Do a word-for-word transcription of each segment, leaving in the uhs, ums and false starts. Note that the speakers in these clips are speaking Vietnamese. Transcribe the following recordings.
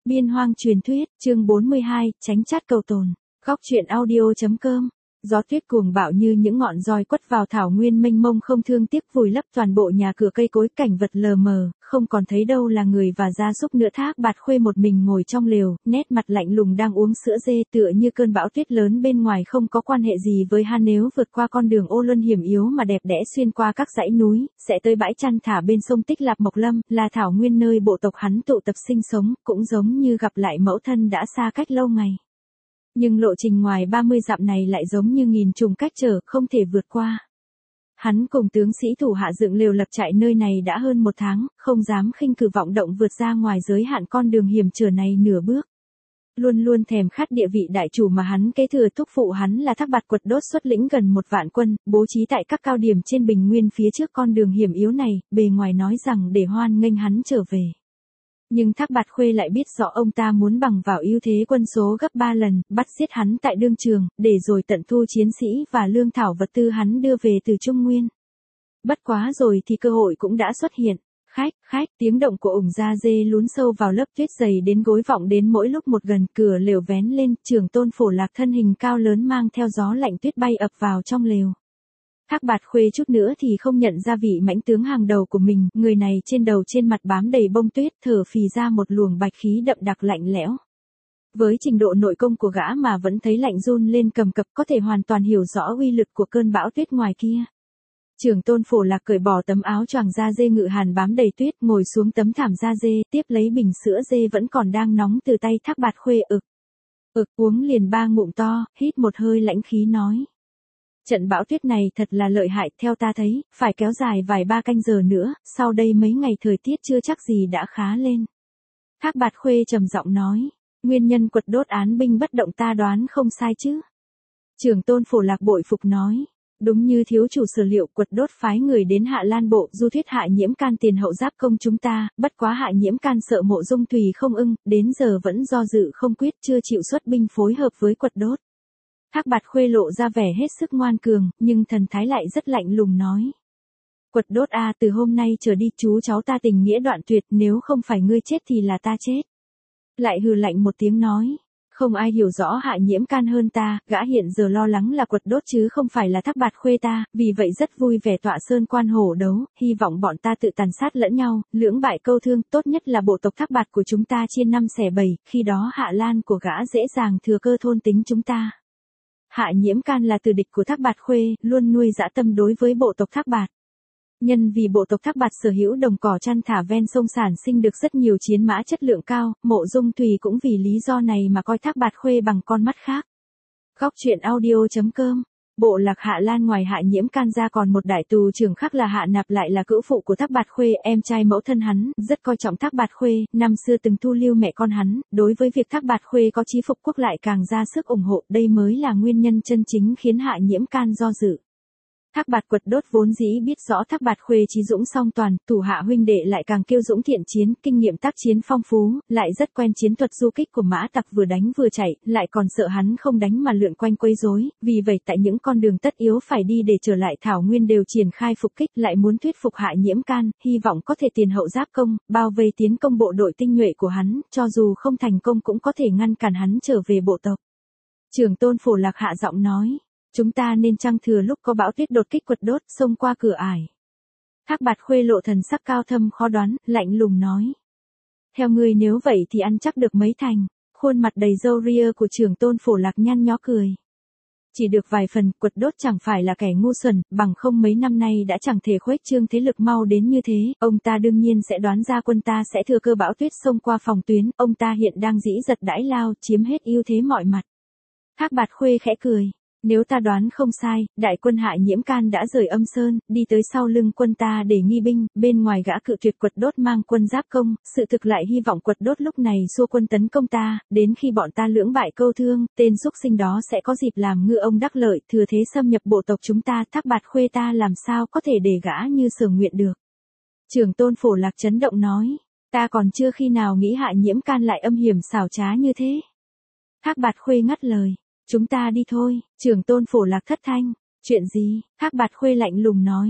Biên hoang truyền thuyết, chương bốn mươi hai, tránh chát cầu tồn. Góc truyện audio chấm com. Gió tuyết cuồng bạo như những ngọn roi quất vào thảo nguyên mênh mông không thương tiếc vùi lấp toàn bộ nhà cửa cây cối, cảnh vật lờ mờ, không còn thấy đâu là người và gia súc nữa. Thác Bạt Khuê một mình ngồi trong lều, nét mặt lạnh lùng đang uống sữa dê, tựa như cơn bão tuyết lớn bên ngoài không có quan hệ gì với hắn. Nếu vượt qua con đường ô luân hiểm yếu mà đẹp đẽ xuyên qua các dãy núi, sẽ tới bãi chăn thả bên sông Tích Lạp Mộc Lâm, là thảo nguyên nơi bộ tộc hắn tụ tập sinh sống, cũng giống như gặp lại mẫu thân đã xa cách lâu ngày. Nhưng lộ trình ngoài ba mươi dặm này lại giống như nghìn trùng cách trở, không thể vượt qua. Hắn cùng tướng sĩ thủ hạ dựng lều lập trại nơi này đã hơn một tháng, không dám khinh cử vọng động vượt ra ngoài giới hạn con đường hiểm trở này nửa bước. Luôn luôn thèm khát địa vị đại chủ mà hắn kế thừa, thúc phụ hắn là Thác Bạt Quật Đốt xuất lĩnh gần một vạn quân, bố trí tại các cao điểm trên bình nguyên phía trước con đường hiểm yếu này, bề ngoài nói rằng để hoan nghênh hắn trở về. Nhưng Thác Bạt Khuê lại biết rõ ông ta muốn bằng vào ưu thế quân số gấp ba lần, bắt giết hắn tại đương trường, để rồi tận thu chiến sĩ và lương thảo vật tư hắn đưa về từ Trung Nguyên. Bất quá rồi thì cơ hội cũng đã xuất hiện. Khách, khách, tiếng động của ủng da dê lún sâu vào lớp tuyết dày đến gối vọng đến mỗi lúc một gần, cửa lều vén lên, Trưởng Tôn Phổ Lạc thân hình cao lớn mang theo gió lạnh tuyết bay ập vào trong lều. Thác Bạt Khuê chút nữa thì không nhận ra vị mãnh tướng hàng đầu của mình, người này trên đầu trên mặt bám đầy bông tuyết, thở phì ra một luồng bạch khí đậm đặc lạnh lẽo. Với trình độ nội công của gã mà vẫn thấy lạnh run lên cầm cập, có thể hoàn toàn hiểu rõ uy lực của cơn bão tuyết ngoài kia. Trưởng Tôn Phổ Lạc cởi bỏ tấm áo choàng da dê ngự hàn bám đầy tuyết, ngồi xuống tấm thảm da dê, tiếp lấy bình sữa dê vẫn còn đang nóng từ tay Thác Bạt Khuê, ực, ực uống liền ba ngụm to, hít một hơi lãnh khí nói. Trận bão tuyết này thật là lợi hại, theo ta thấy, phải kéo dài vài ba canh giờ nữa, sau đây mấy ngày thời tiết chưa chắc gì đã khá lên. Thác Bạt Khuê trầm giọng nói, nguyên nhân Quật Đốt án binh bất động ta đoán không sai chứ. Trưởng Tôn Phổ Lạc bội phục nói, đúng như thiếu chủ sở liệu, Quật Đốt phái người đến Hạ Lan Bộ, du thuyết Hạ Nhiễm Can tiền hậu giáp công chúng ta, bất quá Hạ Nhiễm Can sợ Mộ Dung Tùy không ưng, đến giờ vẫn do dự không quyết, chưa chịu xuất binh phối hợp với Quật Đốt. Thác Bạt Khuê lộ ra vẻ hết sức ngoan cường, nhưng thần thái lại rất lạnh lùng nói. Quật Đốt a, từ hôm nay trở đi chú cháu ta tình nghĩa đoạn tuyệt, nếu không phải ngươi chết thì là ta chết. Lại hừ lạnh một tiếng nói. Không ai hiểu rõ Hạ Nhiễm Can hơn ta, gã hiện giờ lo lắng là Quật Đốt chứ không phải là Thác Bạt Khuê ta, vì vậy rất vui vẻ tọa sơn quan hổ đấu, hy vọng bọn ta tự tàn sát lẫn nhau, lưỡng bại câu thương, tốt nhất là bộ tộc Thác Bạt của chúng ta chia năm xẻ bảy, khi đó Hạ Lan của gã dễ dàng thừa cơ thôn tính chúng ta. Hạ Nhiễm Can là tử địch của Thác Bạt Khuê, luôn nuôi dã tâm đối với bộ tộc Thác Bạt. Nhân vì bộ tộc Thác Bạt sở hữu đồng cỏ chăn thả ven sông sản sinh được rất nhiều chiến mã chất lượng cao, Mộ Dung Tùy cũng vì lý do này mà coi Thác Bạt Khuê bằng con mắt khác. Góc truyện audio chấm com. Bộ lạc Hạ Lan ngoài Hạ Nhiễm Can ra còn một đại tù trưởng khác là Hạ Nạp, lại là cữu phụ của Thác Bạt Khuê, em trai mẫu thân hắn, rất coi trọng Thác Bạt Khuê, năm xưa từng thu lưu mẹ con hắn, đối với việc Thác Bạt Khuê có chí phục quốc lại càng ra sức ủng hộ, đây mới là nguyên nhân chân chính khiến Hạ Nhiễm Can do dự. Thác Bạt Quật Đốt vốn dĩ biết rõ Thác Bạt Khuê chí dũng song toàn, thủ hạ huynh đệ lại càng kiêu dũng thiện chiến, kinh nghiệm tác chiến phong phú, lại rất quen chiến thuật du kích của mã tặc vừa đánh vừa chạy, lại còn sợ hắn không đánh mà lượn quanh quấy rối, vì vậy tại những con đường tất yếu phải đi để trở lại thảo nguyên đều triển khai phục kích, lại muốn thuyết phục Hạ Nhiễm Can, hy vọng có thể tiền hậu giáp công, bao vây tiến công bộ đội tinh nhuệ của hắn, cho dù không thành công cũng có thể ngăn cản hắn trở về bộ tộc. Trưởng Tôn Phổ Lạc hạ giọng nói. Chúng ta nên chăng thừa lúc có bão tuyết đột kích Quật Đốt, xông qua cửa ải. Thác Bạt Khuê lộ thần sắc cao thâm khó đoán, lạnh lùng nói. Theo ngươi nếu vậy thì ăn chắc được mấy thành. Khuôn mặt đầy râu ria của Trưởng Tôn Phổ Lạc nhăn nhó cười. Chỉ được vài phần, Quật Đốt chẳng phải là kẻ ngu xuẩn, bằng không mấy năm nay đã chẳng thể khuếch trương thế lực mau đến như thế, ông ta đương nhiên sẽ đoán ra quân ta sẽ thừa cơ bão tuyết xông qua phòng tuyến, ông ta hiện đang dĩ giật đãi lao, chiếm hết ưu thế mọi mặt. Thác Bạt Khuê khẽ cười. Nếu ta đoán không sai, đại quân Hạ Nhiễm Can đã rời Âm Sơn, đi tới sau lưng quân ta để nghi binh, bên ngoài gã cự tuyệt Quật Đốt mang quân giáp công, sự thực lại hy vọng Quật Đốt lúc này xua quân tấn công ta, đến khi bọn ta lưỡng bại câu thương, tên xúc sinh đó sẽ có dịp làm ngư ông đắc lợi, thừa thế xâm nhập bộ tộc chúng ta, Thác Bạt Khuê ta làm sao có thể để gã như Sở nguyện được. Trưởng Tôn Phổ Lạc chấn động nói, ta còn chưa khi nào nghĩ Hạ Nhiễm Can lại âm hiểm xảo trá như thế. Thác Bạt Khuê ngắt lời. Chúng ta đi thôi, Trưởng Tôn Phổ Lạc thất thanh. Chuyện gì? Thác Bạt Khuê lạnh lùng nói.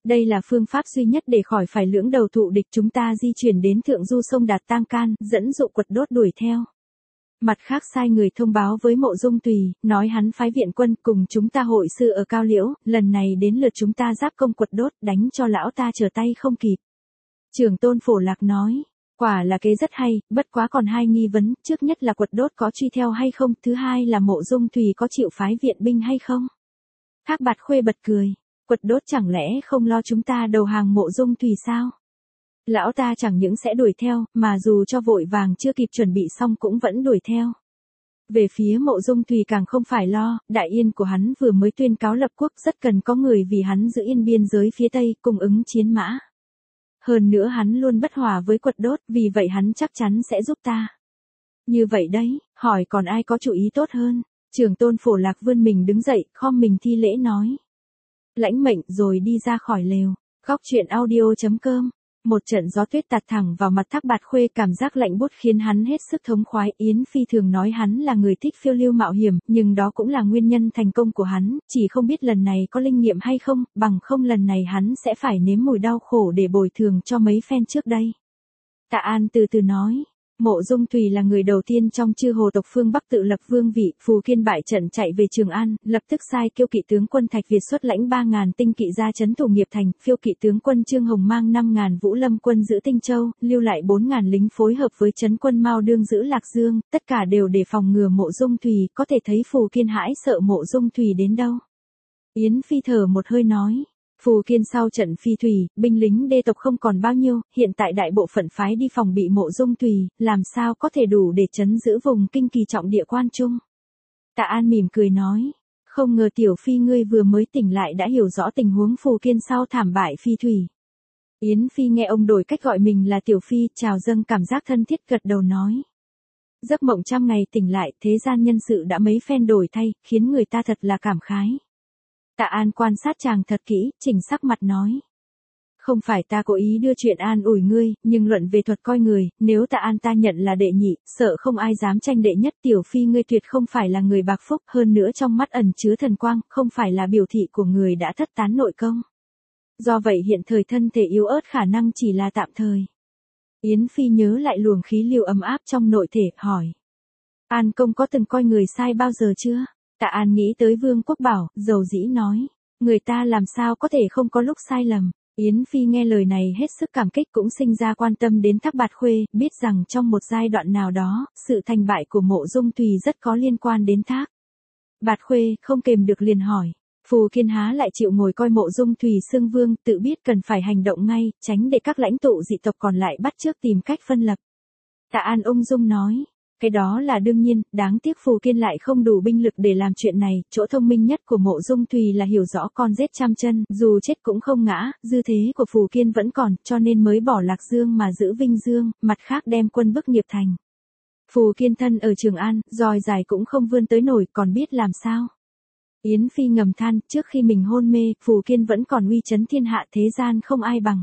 Đây là phương pháp duy nhất để khỏi phải lưỡng đầu thụ địch, chúng ta di chuyển đến thượng du sông Đạt Tang Can, dẫn dụ Quật Đốt đuổi theo. Mặt khác sai người thông báo với Mộ Dung Tùy, nói hắn phái viện quân cùng chúng ta hội sư ở Cao Liễu, lần này đến lượt chúng ta giáp công Quật Đốt, đánh cho lão ta trở tay không kịp. Trưởng tôn Phổ Lạc nói, quả là kế rất hay, bất quá còn hai nghi vấn, trước nhất là Quật Đốt có truy theo hay không, thứ hai là Mộ Dung Tùy có chịu phái viện binh hay không. Thác Bạt Khuê bật cười, Quật Đốt chẳng lẽ không lo chúng ta đầu hàng Mộ Dung Tùy sao? Lão ta chẳng những sẽ đuổi theo, mà dù cho vội vàng chưa kịp chuẩn bị xong cũng vẫn đuổi theo. Về phía Mộ Dung Tùy càng không phải lo, đại yên của hắn vừa mới tuyên cáo lập quốc, rất cần có người vì hắn giữ yên biên giới phía Tây, cung ứng chiến mã. Hơn nữa hắn luôn bất hòa với Quật Đốt, vì vậy hắn chắc chắn sẽ giúp ta. Như vậy đấy, hỏi còn ai có chủ ý tốt hơn? Trưởng tôn Phổ Lạc vươn mình đứng dậy, khom mình thi lễ nói. Lãnh mệnh rồi đi ra khỏi lều. Góc truyện audio chấm com. Một trận gió tuyết tạt thẳng vào mặt Thác Bạt Khuê, cảm giác lạnh buốt khiến hắn hết sức thống khoái. Yến Phi thường nói hắn là người thích phiêu lưu mạo hiểm, nhưng đó cũng là nguyên nhân thành công của hắn, chỉ không biết lần này có linh nghiệm hay không, bằng không lần này hắn sẽ phải nếm mùi đau khổ để bồi thường cho mấy phen trước đây. Tạ An từ từ nói. Mộ Dung Tùy là người đầu tiên trong chư hồ tộc phương Bắc tự lập vương vị, Phù Kiên bại trận chạy về Trường An, lập tức sai Kiêu kỵ tướng quân Thạch Việt xuất lãnh ba ngàn tinh kỵ ra trấn thủ Nghiệp Thành, Phiêu kỵ tướng quân Trương Hồng mang năm ngàn Vũ Lâm quân giữ Tinh Châu, lưu lại bốn ngàn lính phối hợp với trấn quân Mao Đương giữ Lạc Dương, tất cả đều để phòng ngừa Mộ Dung Tùy, có thể thấy Phù Kiên hãi sợ Mộ Dung Tùy đến đâu. Yến Phi thở một hơi nói. Phù Kiên sau trận phi thủy, binh lính đê tộc không còn bao nhiêu, hiện tại đại bộ phận phái đi phòng bị Mộ Dung Tùy, làm sao có thể đủ để trấn giữ vùng kinh kỳ trọng địa quan trung. Tạ An mỉm cười nói, không ngờ Tiểu Phi ngươi vừa mới tỉnh lại đã hiểu rõ tình huống Phù Kiên sau thảm bại phi thủy. Yến Phi nghe ông đổi cách gọi mình là Tiểu Phi, trào dâng cảm giác thân thiết gật đầu nói. Giấc mộng trăm ngày tỉnh lại, thế gian nhân sự đã mấy phen đổi thay, khiến người ta thật là cảm khái. Tạ An quan sát chàng thật kỹ, chỉnh sắc mặt nói. Không phải ta cố ý đưa chuyện an ủi ngươi, nhưng luận về thuật coi người, nếu Tạ An ta nhận là đệ nhị, sợ không ai dám tranh đệ nhất. Tiểu Phi ngươi tuyệt không phải là người bạc phúc, hơn nữa trong mắt ẩn chứa thần quang, không phải là biểu thị của người đã thất tán nội công. Do vậy hiện thời thân thể yếu ớt khả năng chỉ là tạm thời. Yến Phi nhớ lại luồng khí lưu ấm áp trong nội thể, hỏi. An công có từng coi người sai bao giờ chưa? Tạ An nghĩ tới Vương Quốc Bảo, dầu dĩ nói. Người ta làm sao có thể không có lúc sai lầm. Yến Phi nghe lời này hết sức cảm kích, cũng sinh ra quan tâm đến Thác Bạt Khuê, biết rằng trong một giai đoạn nào đó, sự thành bại của Mộ Dung Tùy rất có liên quan đến Thác Bạt Khuê, không kềm được liền hỏi. Phù Kiên há lại chịu ngồi coi Mộ Dung Tùy xưng vương, tự biết cần phải hành động ngay, tránh để các lãnh tụ dị tộc còn lại bắt chước tìm cách phân lập. Tạ An ung dung nói. Cái đó là đương nhiên, đáng tiếc Phù Kiên lại không đủ binh lực để làm chuyện này, chỗ thông minh nhất của Mộ Dung Tùy là hiểu rõ con rết trăm chân, dù chết cũng không ngã, dư thế của Phù Kiên vẫn còn, cho nên mới bỏ Lạc Dương mà giữ Vinh Dương, mặt khác đem quân bức Nghiệp Thành. Phù Kiên thân ở Trường An, roi dài cũng không vươn tới nổi, còn biết làm sao. Yến Phi ngầm than, trước khi mình hôn mê, Phù Kiên vẫn còn uy chấn thiên hạ, thế gian không ai bằng.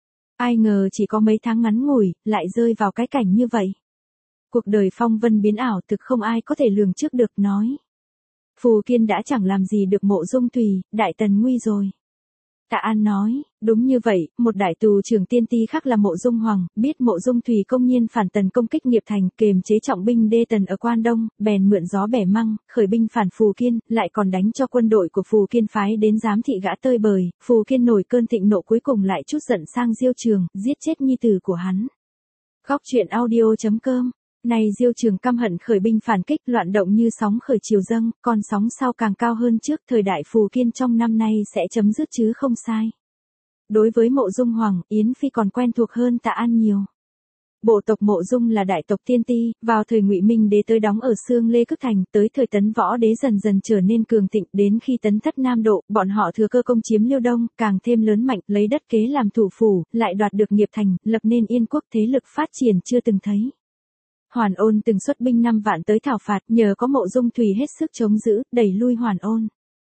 Ai ngờ chỉ có mấy tháng ngắn ngủi, lại rơi vào cái cảnh như vậy. Cuộc đời phong vân biến ảo, thực không ai có thể lường trước được, nói. Phù Kiên đã chẳng làm gì được Mộ Dung Tùy, đại tần nguy rồi. Tạ An nói, đúng như vậy, một đại tù trưởng tiên ti khác là Mộ Dung Hoàng, biết Mộ Dung Tùy công nhiên phản tần công kích Nghiệp Thành, kềm chế trọng binh đê tần ở Quan Đông, bèn mượn gió bẻ măng, khởi binh phản Phù Kiên, lại còn đánh cho quân đội của Phù Kiên phái đến giám thị gã tơi bời. Phù Kiên nổi cơn thịnh nộ, cuối cùng lại trút giận sang Diêu Trường, giết chết nhi tử của hắn. Góc truyện audio chấm com. Này Diêu Trường căm hận khởi binh phản kích, loạn động như sóng khởi chiều dâng, con sóng sau càng cao hơn trước, thời đại Phù Kiên trong năm nay sẽ chấm dứt chứ không sai. Đối với Mộ Dung Hoàng, Yến Phi còn quen thuộc hơn Tạ An nhiều. Bộ tộc Mộ Dung là đại tộc tiên ti, vào thời Ngụy Minh Đế tới đóng ở Xương Lê Cức Thành, tới thời Tấn Võ Đế dần dần trở nên cường thịnh, đến khi Tấn Thất Nam Độ, bọn họ thừa cơ công chiếm Liêu Đông, càng thêm lớn mạnh, lấy đất kế làm thủ phủ, lại đoạt được Nghiệp Thành, lập nên Yên quốc, thế lực phát triển chưa từng thấy. Hoàn Ôn từng xuất binh năm vạn tới thảo phạt, nhờ có Mộ Dung Tùy hết sức chống giữ, đẩy lui Hoàn Ôn.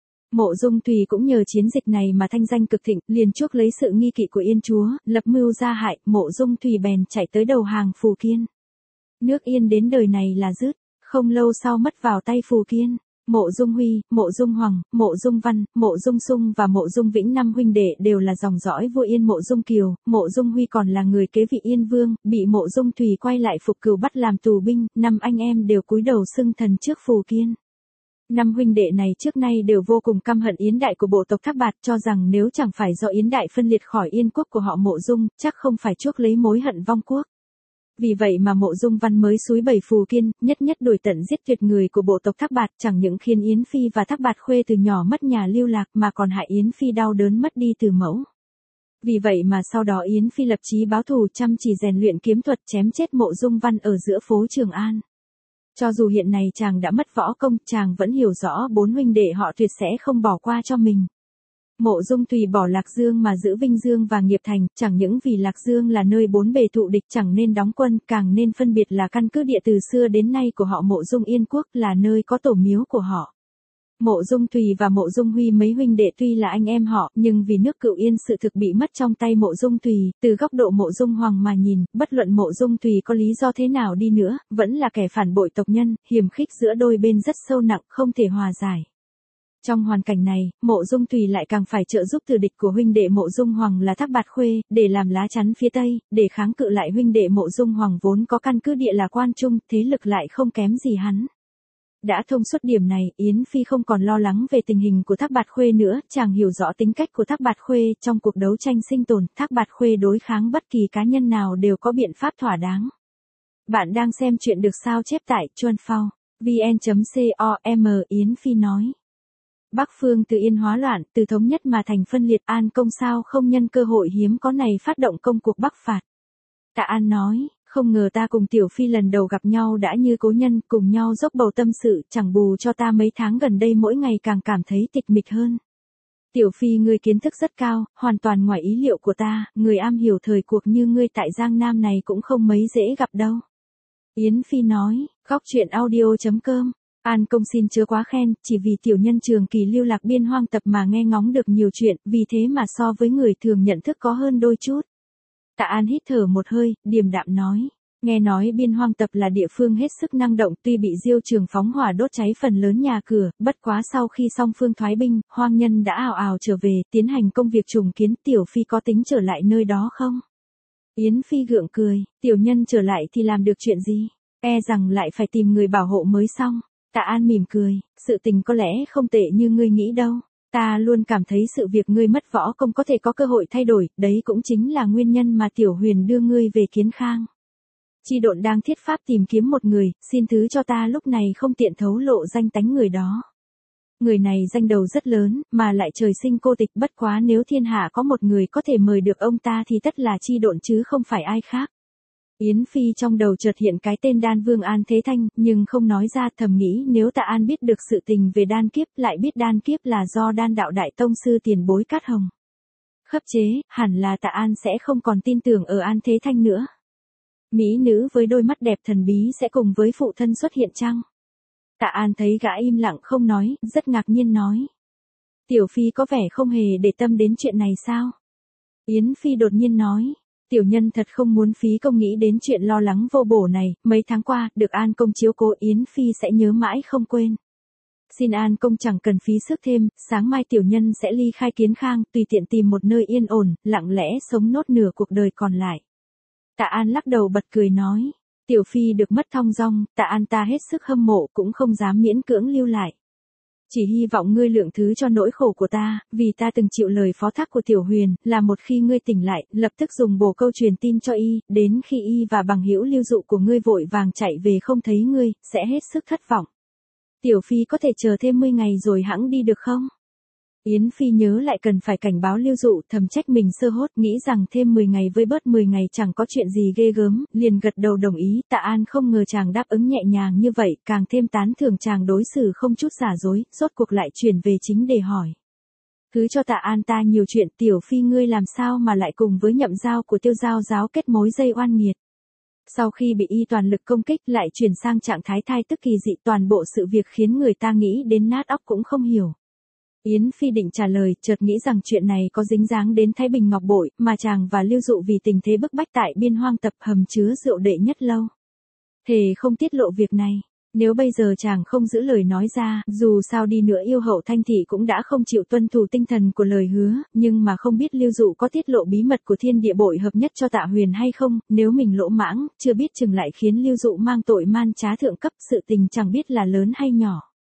Mộ Dung Tùy cũng nhờ chiến dịch này mà thanh danh cực thịnh, liền chuốc lấy sự nghi kỵ của Yên chúa, lập mưu ra hại, Mộ Dung Tùy bèn chạy tới đầu hàng Phù Kiên. Nước Yên đến đời này là dứt, không lâu sau mất vào tay Phù Kiên. Mộ Dung Huy, Mộ Dung Hoàng, Mộ Dung Văn, Mộ Dung Sung và Mộ Dung Vĩnh năm huynh đệ đều là dòng dõi vua Yên Mộ Dung Kiều, Mộ Dung Huy còn là người kế vị Yên Vương, bị Mộ Dung Thùy quay lại Phục Cửu bắt làm tù binh, năm anh em đều cúi đầu xưng thần trước Phù Kiên. Năm huynh đệ này trước nay đều vô cùng căm hận Yến Đại của bộ tộc Thác Bạt, cho rằng nếu chẳng phải do Yến Đại phân liệt khỏi Yên quốc của họ Mộ Dung, chắc không phải chuốc lấy mối hận vong quốc. Vì vậy mà Mộ Dung Văn mới xúi bẩy Phù Kiên, nhất nhất đuổi tận giết tuyệt người của bộ tộc Thác Bạt, chẳng những khiến Yến Phi và Thác Bạt Khuê từ nhỏ mất nhà lưu lạc mà còn hại Yến Phi đau đớn mất đi từ mẫu. Vì vậy mà sau đó Yến Phi lập chí báo thù, chăm chỉ rèn luyện kiếm thuật chém chết Mộ Dung Văn ở giữa phố Trường An. Cho dù hiện nay chàng đã mất võ công, chàng vẫn hiểu rõ bốn huynh đệ họ tuyệt sẽ không bỏ qua cho mình. Mộ Dung Thùy bỏ Lạc Dương mà giữ Vinh Dương và Nghiệp Thành, chẳng những vì Lạc Dương là nơi bốn bề thụ địch chẳng nên đóng quân, càng nên phân biệt là căn cứ địa từ xưa đến nay của họ Mộ Dung Yên quốc, là nơi có tổ miếu của họ. Mộ Dung Thùy và Mộ Dung Huy mấy huynh đệ tuy là anh em họ, nhưng vì nước Cựu Yên sự thực bị mất trong tay Mộ Dung Thùy, từ góc độ Mộ Dung Hoàng mà nhìn, bất luận Mộ Dung Thùy có lý do thế nào đi nữa, vẫn là kẻ phản bội tộc nhân, hiềm khích giữa đôi bên rất sâu nặng, không thể hòa giải. Trong hoàn cảnh này, Mộ Dung Thùy lại càng phải trợ giúp từ địch của huynh đệ Mộ Dung Hoàng là Thác Bạt Khuê, để làm lá chắn phía Tây, để kháng cự lại huynh đệ Mộ Dung Hoàng vốn có căn cứ địa là Quan Trung, thế lực lại không kém gì hắn. Đã thông suốt điểm này, Yến Phi không còn lo lắng về tình hình của Thác Bạt Khuê nữa, chàng hiểu rõ tính cách của Thác Bạt Khuê, trong cuộc đấu tranh sinh tồn, Thác Bạt Khuê đối kháng bất kỳ cá nhân nào đều có biện pháp thỏa đáng. Bạn đang xem chuyện được sao chép tại chuan phao vn chấm com. Yến Phi nói. Bắc phương từ Yên hóa loạn, từ thống nhất mà thành phân liệt, An Công sao không nhân cơ hội hiếm có này phát động công cuộc Bắc phạt. Tạ An nói, không ngờ ta cùng Tiểu Phi lần đầu gặp nhau đã như cố nhân, cùng nhau dốc bầu tâm sự, chẳng bù cho ta mấy tháng gần đây mỗi ngày càng cảm thấy tịch mịch hơn. Tiểu Phi ngươi kiến thức rất cao, hoàn toàn ngoài ý liệu của ta, người am hiểu thời cuộc như ngươi tại Giang Nam này cũng không mấy dễ gặp đâu. Yến Phi nói, góc truyện audio chấm com. An Công xin chớ quá khen, chỉ vì tiểu nhân trường kỳ lưu lạc biên hoang tập mà nghe ngóng được nhiều chuyện, vì thế mà so với người thường nhận thức có hơn đôi chút. Tạ An hít thở một hơi, điềm đạm nói, nghe nói biên hoang tập là địa phương hết sức năng động, tuy bị Diêu Trường phóng hỏa đốt cháy phần lớn nhà cửa, bất quá sau khi song phương thoái binh, hoang nhân đã ào ào trở về, tiến hành công việc trùng kiến. Tiểu Phi có tính trở lại nơi đó không? Yến Phi gượng cười, tiểu nhân trở lại thì làm được chuyện gì? E rằng lại phải tìm người bảo hộ mới xong. Tạ An mỉm cười, sự tình có lẽ không tệ như ngươi nghĩ đâu. Ta luôn cảm thấy sự việc ngươi mất võ công có thể có cơ hội thay đổi, đấy cũng chính là nguyên nhân mà Tiểu Huyền đưa ngươi về Kiến Khang. Chi Độn đang thiết pháp tìm kiếm một người, xin thứ cho ta lúc này không tiện thấu lộ danh tánh người đó. Người này danh đầu rất lớn, mà lại trời sinh cô tịch, bất quá nếu thiên hạ có một người có thể mời được ông ta thì tất là Chi Độn chứ không phải ai khác. Yến Phi trong đầu chợt hiện cái tên Đan Vương An Thế Thanh, nhưng không nói ra, thầm nghĩ nếu Tạ An biết được sự tình về đan kiếp, lại biết đan kiếp là do Đan Đạo Đại Tông Sư tiền bối Cát Hồng khấp chế, hẳn là Tạ An sẽ không còn tin tưởng ở An Thế Thanh nữa. Mỹ nữ với đôi mắt đẹp thần bí sẽ cùng với phụ thân xuất hiện chăng? Tạ An thấy gã im lặng không nói, rất ngạc nhiên nói. Tiểu Phi có vẻ không hề để tâm đến chuyện này sao? Yến Phi đột nhiên nói. Tiểu nhân thật không muốn phí công nghĩ đến chuyện lo lắng vô bổ này, mấy tháng qua, được An Công chiếu cố Yến Phi sẽ nhớ mãi không quên. Xin An Công chẳng cần phí sức thêm, sáng mai tiểu nhân sẽ ly khai Kiến Khang, tùy tiện tìm một nơi yên ổn, lặng lẽ sống nốt nửa cuộc đời còn lại. Tạ An lắc đầu bật cười nói, Tiểu Phi được mất thong dong, Tạ An ta hết sức hâm mộ cũng không dám miễn cưỡng lưu lại. Chỉ hy vọng ngươi lượng thứ cho nỗi khổ của ta, vì ta từng chịu lời phó thác của Tiểu Huyền, là một khi ngươi tỉnh lại, lập tức dùng bồ câu truyền tin cho y, đến khi y và bằng hữu lưu dụ của ngươi vội vàng chạy về không thấy ngươi, sẽ hết sức thất vọng. Tiểu Phi có thể chờ thêm mười ngày rồi hẵng đi được không? Yến Phi nhớ lại cần phải cảnh báo lưu dụ, thầm trách mình sơ hốt, nghĩ rằng thêm mười ngày với bớt mười ngày chẳng có chuyện gì ghê gớm, liền gật đầu đồng ý. Tạ An không ngờ chàng đáp ứng nhẹ nhàng như vậy, càng thêm tán thưởng chàng đối xử không chút giả dối, rốt cuộc lại chuyển về chính đề hỏi. Cứ cho Tạ An ta nhiều chuyện, Tiểu Phi ngươi làm sao mà lại cùng với Nhậm Giao của Tiêu Giao giáo kết mối dây oan nghiệt. Sau khi bị y toàn lực công kích lại chuyển sang trạng thái thai tức kỳ dị, toàn bộ sự việc khiến người ta nghĩ đến nát óc cũng không hiểu. Yến Phi định trả lời, chợt nghĩ rằng chuyện này có dính dáng đến Thái Bình Ngọc Bội, mà chàng và Lưu Dụ vì tình thế bức bách tại biên hoang tập hầm chứa rượu đệ nhất lâu. Thề không tiết lộ việc này. Nếu bây giờ chàng không giữ lời nói ra, dù sao đi nữa yêu hậu Thanh Thị cũng đã không chịu tuân thủ tinh thần của lời hứa, nhưng mà không biết Lưu Dụ có tiết lộ bí mật của thiên địa bội hợp nhất cho Tạ Huyền hay không, nếu mình lỗ mãng, chưa biết chừng lại khiến Lưu Dụ mang tội man trá thượng cấp, sự tình chẳng biết là lớn hay nhỏ.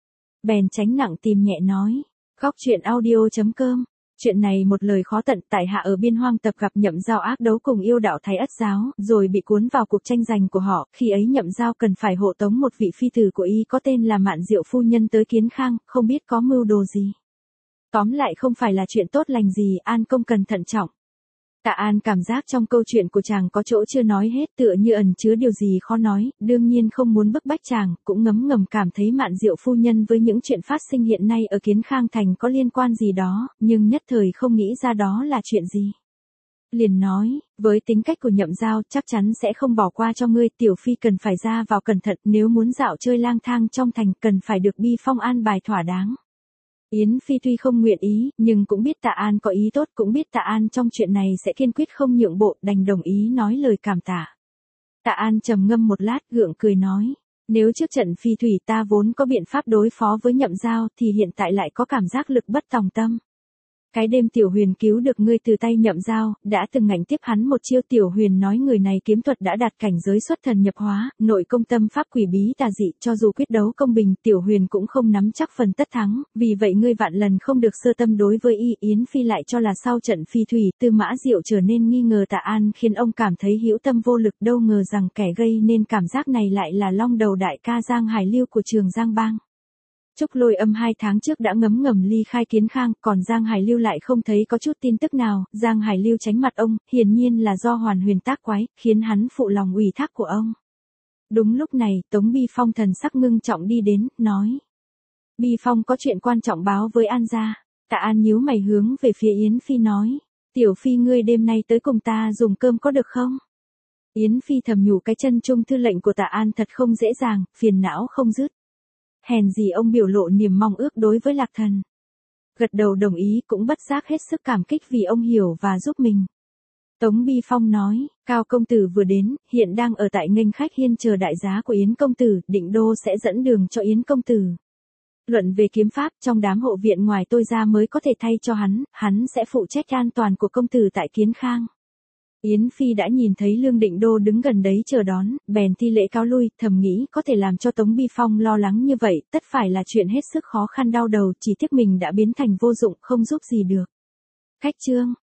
Bèn tránh nặng tìm nhẹ nói. Góc truyện audio chấm com. Chuyện này một lời khó tận, tại hạ ở biên hoang tập gặp Nhậm Giao ác đấu cùng yêu đạo Thái Ất giáo, rồi bị cuốn vào cuộc tranh giành của họ, khi ấy Nhậm Giao cần phải hộ tống một vị phi tử của y có tên là Mạn Diệu phu nhân tới Kiến Khang, không biết có mưu đồ gì. Tóm lại không phải là chuyện tốt lành gì, An công cần thận trọng. Tạ An cảm giác trong câu chuyện của chàng có chỗ chưa nói hết, tựa như ẩn chứa điều gì khó nói, đương nhiên không muốn bức bách chàng, cũng ngấm ngầm cảm thấy Mạn Diệu phu nhân với những chuyện phát sinh hiện nay ở Kiến Khang thành có liên quan gì đó, nhưng nhất thời không nghĩ ra đó là chuyện gì. Liền nói, với tính cách của Nhậm Giao chắc chắn sẽ không bỏ qua cho ngươi, tiểu phi cần phải ra vào cẩn thận, nếu muốn dạo chơi lang thang trong thành cần phải được Bi Phong an bài thỏa đáng. Yến Phi tuy không nguyện ý, nhưng cũng biết Tạ An có ý tốt, cũng biết Tạ An trong chuyện này sẽ kiên quyết không nhượng bộ, đành đồng ý nói lời cảm tạ. Tạ An trầm ngâm một lát, gượng cười nói, nếu trước trận phi thủy ta vốn có biện pháp đối phó với Nhậm Giao thì hiện tại lại có cảm giác lực bất tòng tâm. Cái đêm Tiểu Huyền cứu được ngươi từ tay Nhậm Giao, đã từng ngạnh tiếp hắn một chiêu. Tiểu Huyền nói người này kiếm thuật đã đạt cảnh giới xuất thần nhập hóa, nội công tâm pháp quỷ bí tà dị, cho dù quyết đấu công bình, Tiểu Huyền cũng không nắm chắc phần tất thắng, vì vậy ngươi vạn lần không được sơ tâm đối với y. Yến Phi lại cho là sau trận phi thủy, Tư Mã Diệu trở nên nghi ngờ Tạ An, khiến ông cảm thấy hữu tâm vô lực, đâu ngờ rằng kẻ gây nên cảm giác này lại là long đầu đại ca Giang Hải Lưu của Trường Giang Bang. Trúc Lôi Âm hai tháng trước đã ngấm ngầm ly khai Kiến Khang, còn Giang Hải Lưu lại không thấy có chút tin tức nào. Giang Hải Lưu tránh mặt ông, hiển nhiên là do Hoàn Huyền tác quái, khiến hắn phụ lòng ủy thác của ông. Đúng lúc này, Tống Bi Phong thần sắc ngưng trọng đi đến, nói. Bi Phong có chuyện quan trọng báo với An gia. Tạ An nhíu mày hướng về phía Yến Phi nói. Tiểu Phi ngươi đêm nay tới cùng ta dùng cơm có được không? Yến Phi thầm nhủ cái chân trung thư lệnh của Tạ An thật không dễ dàng, phiền não không dứt. Hèn gì ông biểu lộ niềm mong ước đối với Lạc Thần. Gật đầu đồng ý, cũng bất giác hết sức cảm kích vì ông hiểu và giúp mình. Tống Bi Phong nói, Cao công tử vừa đến, hiện đang ở tại nghênh khách hiên chờ đại giá của Yến công tử, Định Đô sẽ dẫn đường cho Yến công tử. Luận về kiếm pháp, trong đám hộ viện ngoài tôi ra mới có thể thay cho hắn, hắn sẽ phụ trách an toàn của công tử tại Kiến Khang. Yến Phi đã nhìn thấy Lương Định Đô đứng gần đấy chờ đón, bèn thi lễ cáo lui, thầm nghĩ có thể làm cho Tống Bi Phong lo lắng như vậy, tất phải là chuyện hết sức khó khăn đau đầu, chỉ tiếc mình đã biến thành vô dụng, không giúp gì được. Khách chương